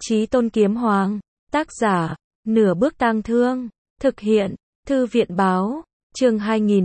Chí Tôn Kiếm Hoàng, tác giả, Nửa Bước Tang Thương, thực hiện, Thư viện Báo, chương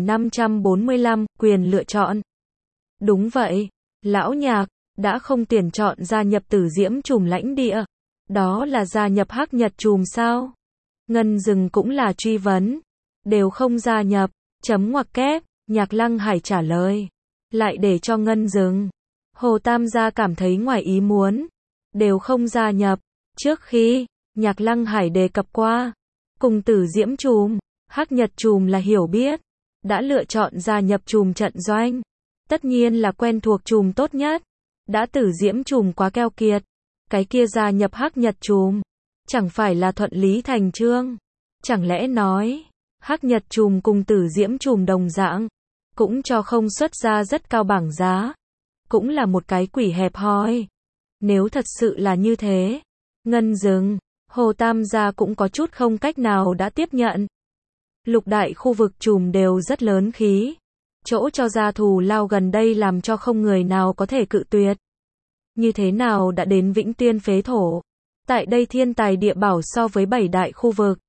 2545, quyền lựa chọn. Đúng vậy, lão nhạc, đã không tuyển chọn gia nhập Tử Diễm Trùm lãnh địa, đó là gia nhập Hắc Nhật Trùm sao? Ngân Dừng cũng là truy vấn, đều không gia nhập, chấm ngoặc kép, Nhạc Lăng Hải trả lời, lại để cho Ngân Dừng. Hồ Tam gia cảm thấy ngoài ý muốn, đều không gia nhập, trước khi, Nhạc Lăng Hải đề cập qua, cùng Tử Diễm Trùm, Hắc Nhật Trùm là hiểu biết, đã lựa chọn gia nhập trùm trận doanh, tất nhiên là quen thuộc trùm tốt nhất, đã Tử Diễm Trùm quá keo kiệt, cái kia gia nhập Hắc Nhật Trùm, chẳng phải là thuận lý thành chương, chẳng lẽ nói, Hắc Nhật Trùm cùng Tử Diễm Trùm đồng dạng, cũng cho không xuất ra rất cao bảng giá, cũng là một cái quỷ hẹp hòi. Nếu thật sự là như thế, Ngân Dừng, Hồ Tam gia cũng có chút không cách nào đã tiếp nhận. Lục đại khu vực trùm đều rất lớn khí, chỗ cho ra thù lao gần đây làm cho không người nào có thể cự tuyệt. Như thế nào đã đến Vĩnh Tuyên phế thổ, tại đây thiên tài địa bảo so với 7 đại khu vực,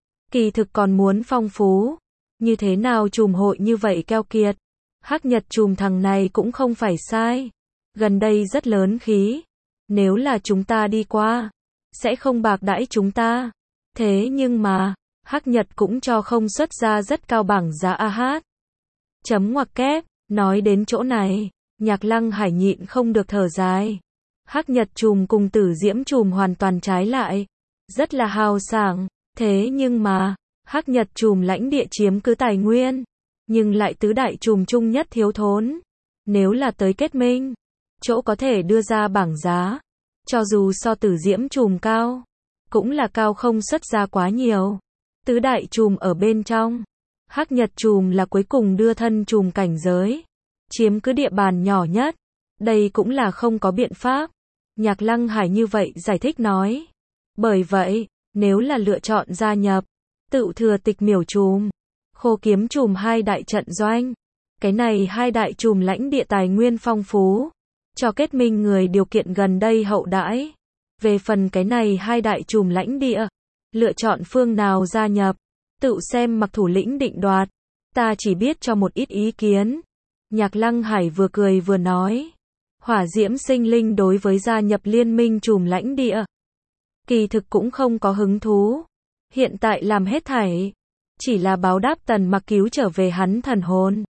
kỳ thực còn muốn phong phú, như thế nào trùm hội như vậy keo kiệt. Hắc Nhật Trùm thằng này cũng không phải sai, gần đây rất lớn khí, nếu là chúng ta đi qua, sẽ không bạc đãi chúng ta, thế nhưng mà, Hắc Nhật cũng cho không xuất ra rất cao bảng giá AH. Chấm ngoặc kép, nói đến chỗ này, Nhạc Lăng Hải nhịn không được thở dài. Hắc Nhật Trùm cùng Tử Diễm Trùm hoàn toàn trái lại, rất là hào sảng, thế nhưng mà, Hắc Nhật Trùm lãnh địa chiếm cứ tài nguyên, nhưng lại tứ đại trùm chung nhất thiếu thốn. Nếu là tới kết minh, chỗ có thể đưa ra bảng giá, cho dù so Tử Diễm Trùm cao, cũng là cao không xuất ra quá nhiều. Tứ đại trùm ở bên trong, Hắc Nhật Trùm là cuối cùng đưa thân trùm cảnh giới, chiếm cứ địa bàn nhỏ nhất, đây cũng là không có biện pháp. Nhạc Lăng Hải như vậy giải thích nói. Bởi vậy, nếu là lựa chọn gia nhập, Tựu Thừa Tịch Miểu Trùm, Khô Kiếm Trùm hai đại trận doanh, cái này hai đại trùm lãnh địa tài nguyên phong phú, cho kết minh người điều kiện gần đây hậu đãi. Về phần cái này hai đại trùm lãnh địa, lựa chọn phương nào gia nhập, tự xem Mặc thủ lĩnh định đoạt, ta chỉ biết cho một ít ý kiến. Nhạc Lăng Hải vừa cười vừa nói, Hỏa Diễm Sinh Linh đối với gia nhập liên minh trùm lãnh địa, kỳ thực cũng không có hứng thú, hiện tại làm hết thảy, chỉ là báo đáp Tần Mặc cứu trở về hắn thần hồn.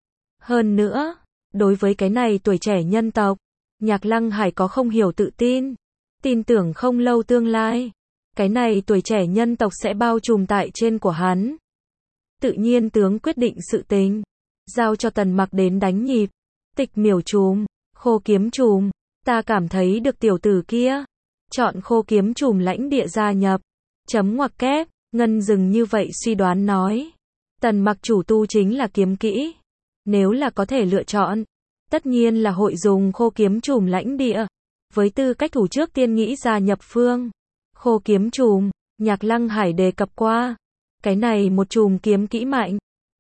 Hơn nữa, đối với cái này tuổi trẻ nhân tộc, Nhạc Lăng Hải có không hiểu tự tin, tin tưởng không lâu tương lai, cái này tuổi trẻ nhân tộc sẽ bao trùm tại trên của hắn. Tự nhiên tướng quyết định sự tình, giao cho Tần Mặc đến đánh nhịp. Tịch Miểu Trùm, Khô Kiếm Trùm, ta cảm thấy được tiểu tử kia, chọn Khô Kiếm Trùm lãnh địa gia nhập. Chấm ngoặc kép, Ngân Dừng như vậy suy đoán nói. Tần Mặc chủ tu chính là kiếm kỹ, nếu là có thể lựa chọn, tất nhiên là hội dùng Khô Kiếm Trùm lãnh địa. Với tư cách thủ trước tiên nghĩ gia nhập phương Khô Kiếm Trùm, Nhạc Lăng Hải đề cập qua, cái này một trùm kiếm kỹ mạnh,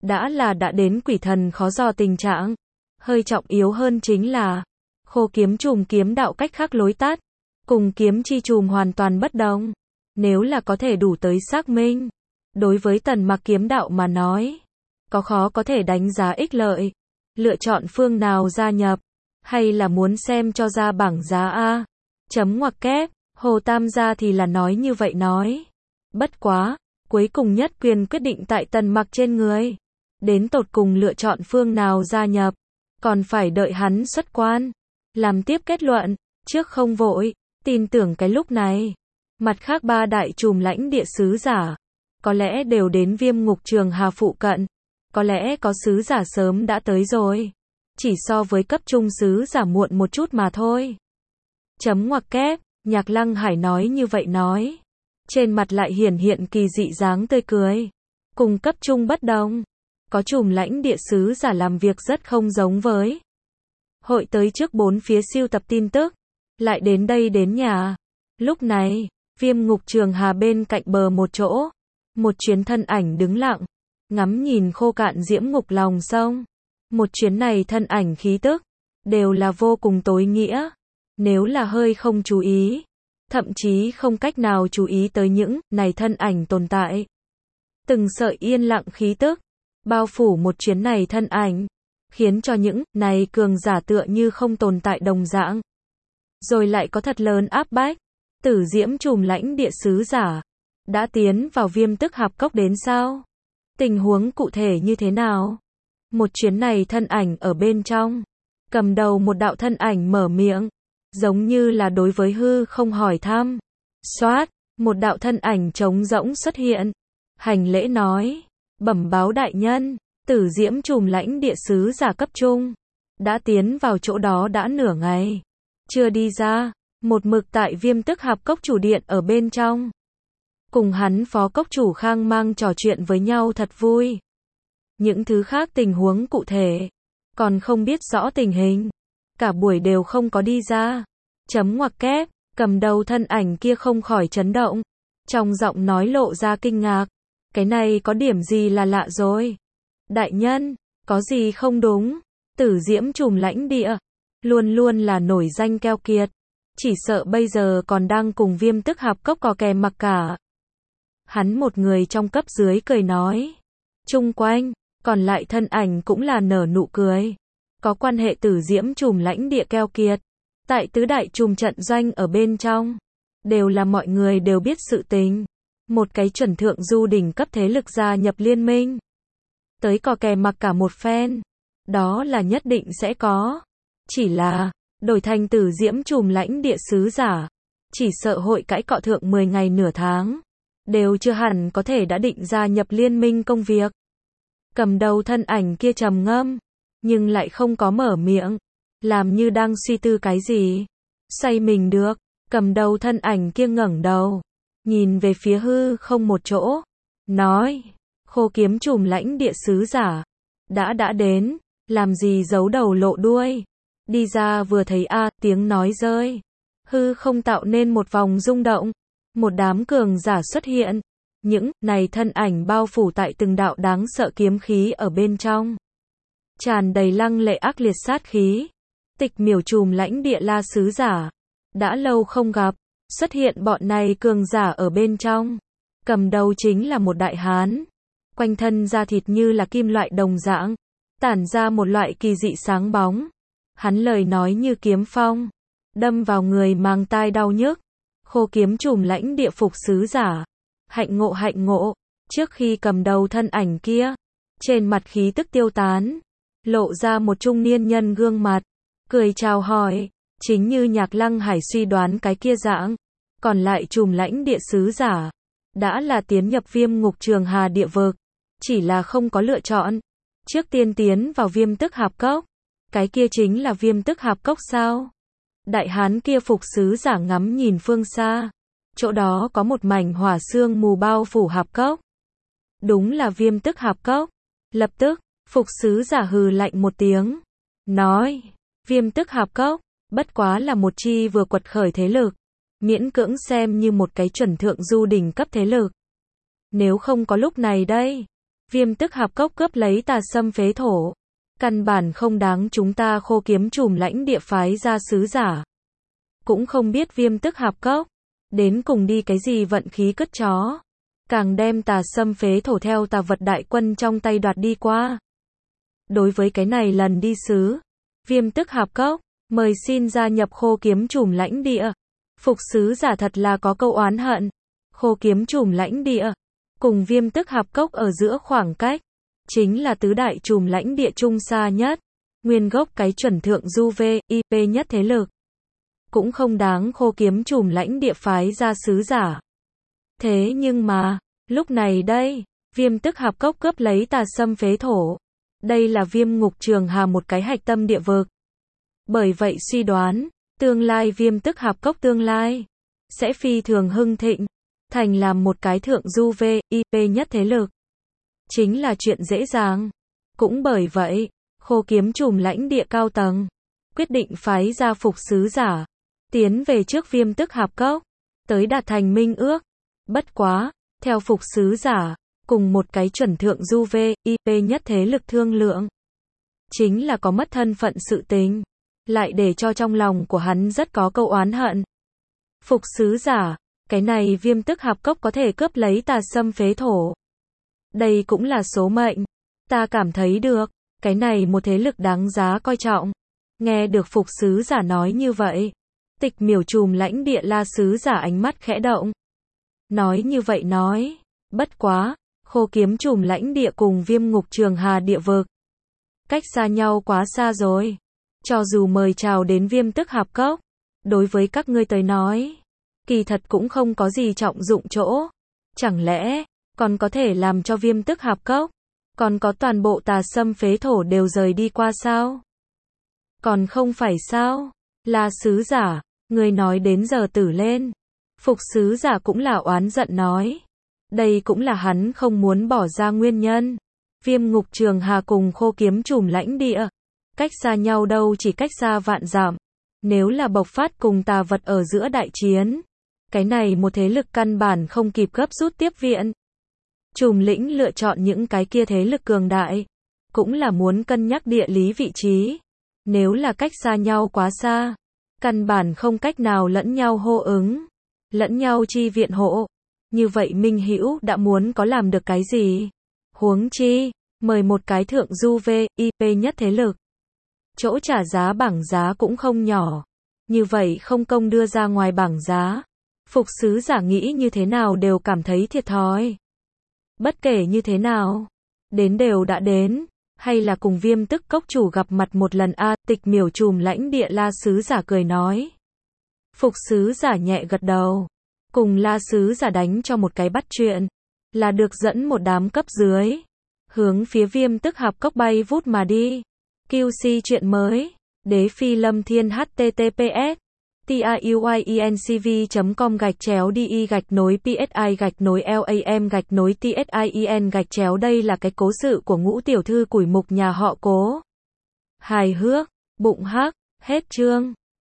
đã đến quỷ thần khó dò tình trạng. Hơi trọng yếu hơn chính là, Khô Kiếm Trùm kiếm đạo cách khác lối tắt, cùng kiếm chi trùm hoàn toàn bất đồng. Nếu là có thể đủ tới xác minh, đối với Tần Mặc kiếm đạo mà nói, có khó có thể đánh giá ích lợi, lựa chọn phương nào gia nhập, hay là muốn xem cho ra bảng giá A. Chấm ngoặc kép, Hồ Tam gia thì là nói như vậy nói. Bất quá, cuối cùng nhất quyền quyết định tại Tần Mặc trên người. Đến tột cùng lựa chọn phương nào gia nhập, còn phải đợi hắn xuất quan, làm tiếp kết luận, trước không vội, tin tưởng cái lúc này. Mặt khác ba đại trùm lãnh địa sứ giả, có lẽ đều đến Viêm Ngục Trường Hà phụ cận, có lẽ có sứ giả sớm đã tới rồi, chỉ so với cấp trung sứ giả muộn một chút mà thôi. Chấm ngoặc kép, Nhạc Lăng Hải nói như vậy nói, trên mặt lại hiển hiện kỳ dị dáng tươi cười. Cùng cấp trung bất đồng, có trùm lãnh địa sứ giả làm việc rất không giống với hội tới trước bốn phía siêu tập tin tức, lại đến đây đến nhà. Lúc này, Viêm Ngục Trường Hà bên cạnh bờ một chỗ, một chuyến thân ảnh đứng lặng, ngắm nhìn khô cạn diễm ngục lòng sông. Một chuyến này thân ảnh khí tức, đều là vô cùng tối nghĩa. Nếu là hơi không chú ý, thậm chí không cách nào chú ý tới những này thân ảnh tồn tại. Từng sợi yên lặng khí tức bao phủ một chuyến này thân ảnh, khiến cho những này cường giả tựa như không tồn tại đồng dạng. Rồi lại có thật lớn áp bách. Tử Diễm Trùm Lãnh Địa sứ giả đã tiến vào Viêm Tức Hạp Cốc đến sao? Tình huống cụ thể như thế nào? Một chuyến này thân ảnh ở bên trong, cầm đầu một đạo thân ảnh mở miệng, giống như là đối với hư không hỏi thăm. Xoát, một đạo thân ảnh trống rỗng xuất hiện, hành lễ nói, bẩm báo đại nhân, Tử Diễm Trùm Lãnh Địa sứ giả cấp trung đã tiến vào chỗ đó đã nửa ngày, chưa đi ra, một mực tại Viêm Tức Hạp Cốc chủ điện ở bên trong. Cùng hắn phó cốc chủ Khang Mang trò chuyện với nhau thật vui. Những thứ khác tình huống cụ thể, còn không biết rõ tình hình. Cả buổi đều không có đi ra. Chấm ngoặc kép, cầm đầu thân ảnh kia không khỏi chấn động. Trong giọng nói lộ ra kinh ngạc. Cái này có điểm gì là lạ rồi? Đại nhân, có gì không đúng? Tử Diễm Trùm Lãnh Địa luôn luôn là nổi danh keo kiệt. Chỉ sợ bây giờ còn đang cùng Viêm Tức Hạp Cốc có kè mặc cả. Hắn một người trong cấp dưới cười nói. Chung quanh, còn lại thân ảnh cũng là nở nụ cười. Có quan hệ Tử Diễm Trùm Lãnh Địa keo kiệt. Tại tứ đại trùm trận doanh ở bên trong. Đều là mọi người đều biết sự tình. Một cái chuẩn thượng du đỉnh cấp thế lực gia nhập liên minh. Tới cò kè mặc cả một phen. Đó là nhất định sẽ có. Chỉ là, đổi thành Tử Diễm Trùm Lãnh Địa sứ giả. Chỉ sợ hội cãi cọ thượng 10 ngày nửa tháng. Đều chưa hẳn có thể đã định gia nhập liên minh công việc. Cầm đầu thân ảnh kia trầm ngâm, nhưng lại không có mở miệng, làm như đang suy tư cái gì. Xoay mình được, cầm đầu thân ảnh kia ngẩng đầu, nhìn về phía hư không một chỗ, nói, Khô Kiếm Trùm Lãnh Địa sứ giả, đã đến, làm gì giấu đầu lộ đuôi, đi ra vừa thấy tiếng nói rơi, hư không tạo nên một vòng rung động. Một đám cường giả xuất hiện, những này thân ảnh bao phủ tại từng đạo đáng sợ kiếm khí ở bên trong. Tràn đầy lăng lệ ác liệt sát khí. Tịch Miểu Trùm Lãnh Địa la sứ giả. Đã lâu không gặp, xuất hiện bọn này cường giả ở bên trong. Cầm đầu chính là một đại hán. Quanh thân da thịt như là kim loại đồng dạng. Tản ra một loại kỳ dị sáng bóng. Hắn lời nói như kiếm phong. Đâm vào người mang tai đau nhức. Khô Kiếm Trùm Lãnh Địa phục sứ giả. Hạnh ngộ, trước khi cầm đầu thân ảnh kia, trên mặt khí tức tiêu tán, lộ ra một trung niên nhân gương mặt, cười chào hỏi, chính như Nhạc Lăng Hải suy đoán cái kia dạng, còn lại Trùm Lãnh Địa sứ giả, đã là tiến nhập Viêm Ngục Trường Hà địa vực, chỉ là không có lựa chọn, trước tiên tiến vào Viêm Tức Hạp Cốc, cái kia chính là Viêm Tức Hạp Cốc sao? Đại hán kia phục sứ giả ngắm nhìn phương xa, chỗ đó có một mảnh hỏa sương mù bao phủ hạp cốc. Đúng là Viêm Tức Hạp Cốc. Lập tức, phục sứ giả hừ lạnh một tiếng, nói, Viêm Tức Hạp Cốc, bất quá là một chi vừa quật khởi thế lực, miễn cưỡng xem như một cái chuẩn thượng du đỉnh cấp thế lực. Nếu không có lúc này đây, Viêm Tức Hạp Cốc cướp lấy Tà Sâm phế thổ, căn bản không đáng chúng ta Khô Kiếm Trùm Lãnh Địa phái ra sứ giả. Cũng không biết Viêm Tức Hạp Cốc đến cùng đi cái gì vận khí cất chó, càng đem Tà Sâm phế thổ theo Tà Vật đại quân trong tay đoạt đi qua. Đối với cái này lần đi sứ, Viêm Tức Hạp Cốc mời xin gia nhập Khô Kiếm Trùm Lãnh Địa. Phục sứ giả thật là có câu oán hận. Khô Kiếm Trùm Lãnh Địa cùng Viêm Tức Hạp Cốc ở giữa khoảng cách chính là tứ đại trùm lãnh địa trung xa nhất, nguyên gốc cái chuẩn thượng du VIP nhất thế lực. Cũng không đáng Khô Kiếm Trùm Lãnh Địa phái ra sứ giả. Thế nhưng mà, lúc này đây, Viêm Tức Hạp Cốc cướp lấy Tà Sâm phế thổ. Đây là Viêm Ngục Trường Hà một cái hạch tâm địa vực. Bởi vậy suy đoán, tương lai Viêm Tức Hạp Cốc tương lai sẽ phi thường hưng thịnh, thành làm một cái thượng du VIP nhất thế lực. Chính là chuyện dễ dàng. Cũng bởi vậy, Khô Kiếm Trùm Lãnh Địa cao tầng quyết định phái ra phục sứ giả tiến về trước Viêm Tức Hạp Cốc, tới đạt thành minh ước. Bất quá, theo phục sứ giả, cùng một cái chuẩn thượng du VIP nhất thế lực thương lượng, chính là có mất thân phận sự tình, lại để cho trong lòng của hắn rất có câu oán hận. Phục sứ giả, cái này Viêm Tức Hạp Cốc có thể cướp lấy Tà Sâm Phế Thổ. Đây cũng là số mệnh. Ta cảm thấy được, cái này một thế lực đáng giá coi trọng. Nghe được Phục sứ giả nói như vậy, Tịch Miểu Trùm lãnh địa La sứ giả ánh mắt khẽ động. Nói như vậy nói, bất quá, Khô Kiếm Trùm lãnh địa cùng Viêm Ngục Trường Hà địa vực cách xa nhau quá xa rồi. Cho dù mời chào đến Viêm Tức Hạp Cốc, đối với các ngươi tới nói, kỳ thật cũng không có gì trọng dụng chỗ. Chẳng lẽ, còn có thể làm cho Viêm Tức Hạp Cốc, còn có toàn bộ Tà Sâm Phế Thổ đều rời đi qua sao? Còn không phải sao? La sứ giả, người nói đến giờ tử lên. Phục sứ giả cũng là oán giận nói. Đây cũng là hắn không muốn bỏ ra nguyên nhân. Viêm Ngục Trường Hà cùng Khô Kiếm Trùm lãnh địa, cách xa nhau đâu chỉ cách xa vạn dặm. Nếu là bộc phát cùng tà vật ở giữa đại chiến, cái này một thế lực căn bản không kịp gấp rút tiếp viện. Trùm lĩnh lựa chọn những cái kia thế lực cường đại, cũng là muốn cân nhắc địa lý vị trí. Nếu là cách xa nhau quá xa, căn bản không cách nào lẫn nhau hô ứng, lẫn nhau chi viện hộ. Như vậy Minh Hữu đã muốn có làm được cái gì? Huống chi, mời một cái thượng du VIP nhất thế lực. Chỗ trả giá bảng giá cũng không nhỏ. Như vậy không công đưa ra ngoài bảng giá. Phục sứ giả nghĩ như thế nào đều cảm thấy thiệt thòi. Bất kể như thế nào, đến đều đã đến, hay là cùng Viêm Tức Cốc chủ gặp mặt một lần a. Tịch Miểu Trùm lãnh địa La sứ giả cười nói. Phục sứ giả nhẹ gật đầu, cùng La sứ giả đánh cho một cái bắt chuyện, là được dẫn một đám cấp dưới, hướng phía Viêm Tức Hạp Cốc bay vút mà đi. QC chuyện mới, Đế Phi Lâm Thiên https tiuyinCV.com/di-psi-lam-tsin. Đây là cái cố sự của Ngũ tiểu thư củi mục nhà họ Cố. Hài hước, bụng hắc, hết chương.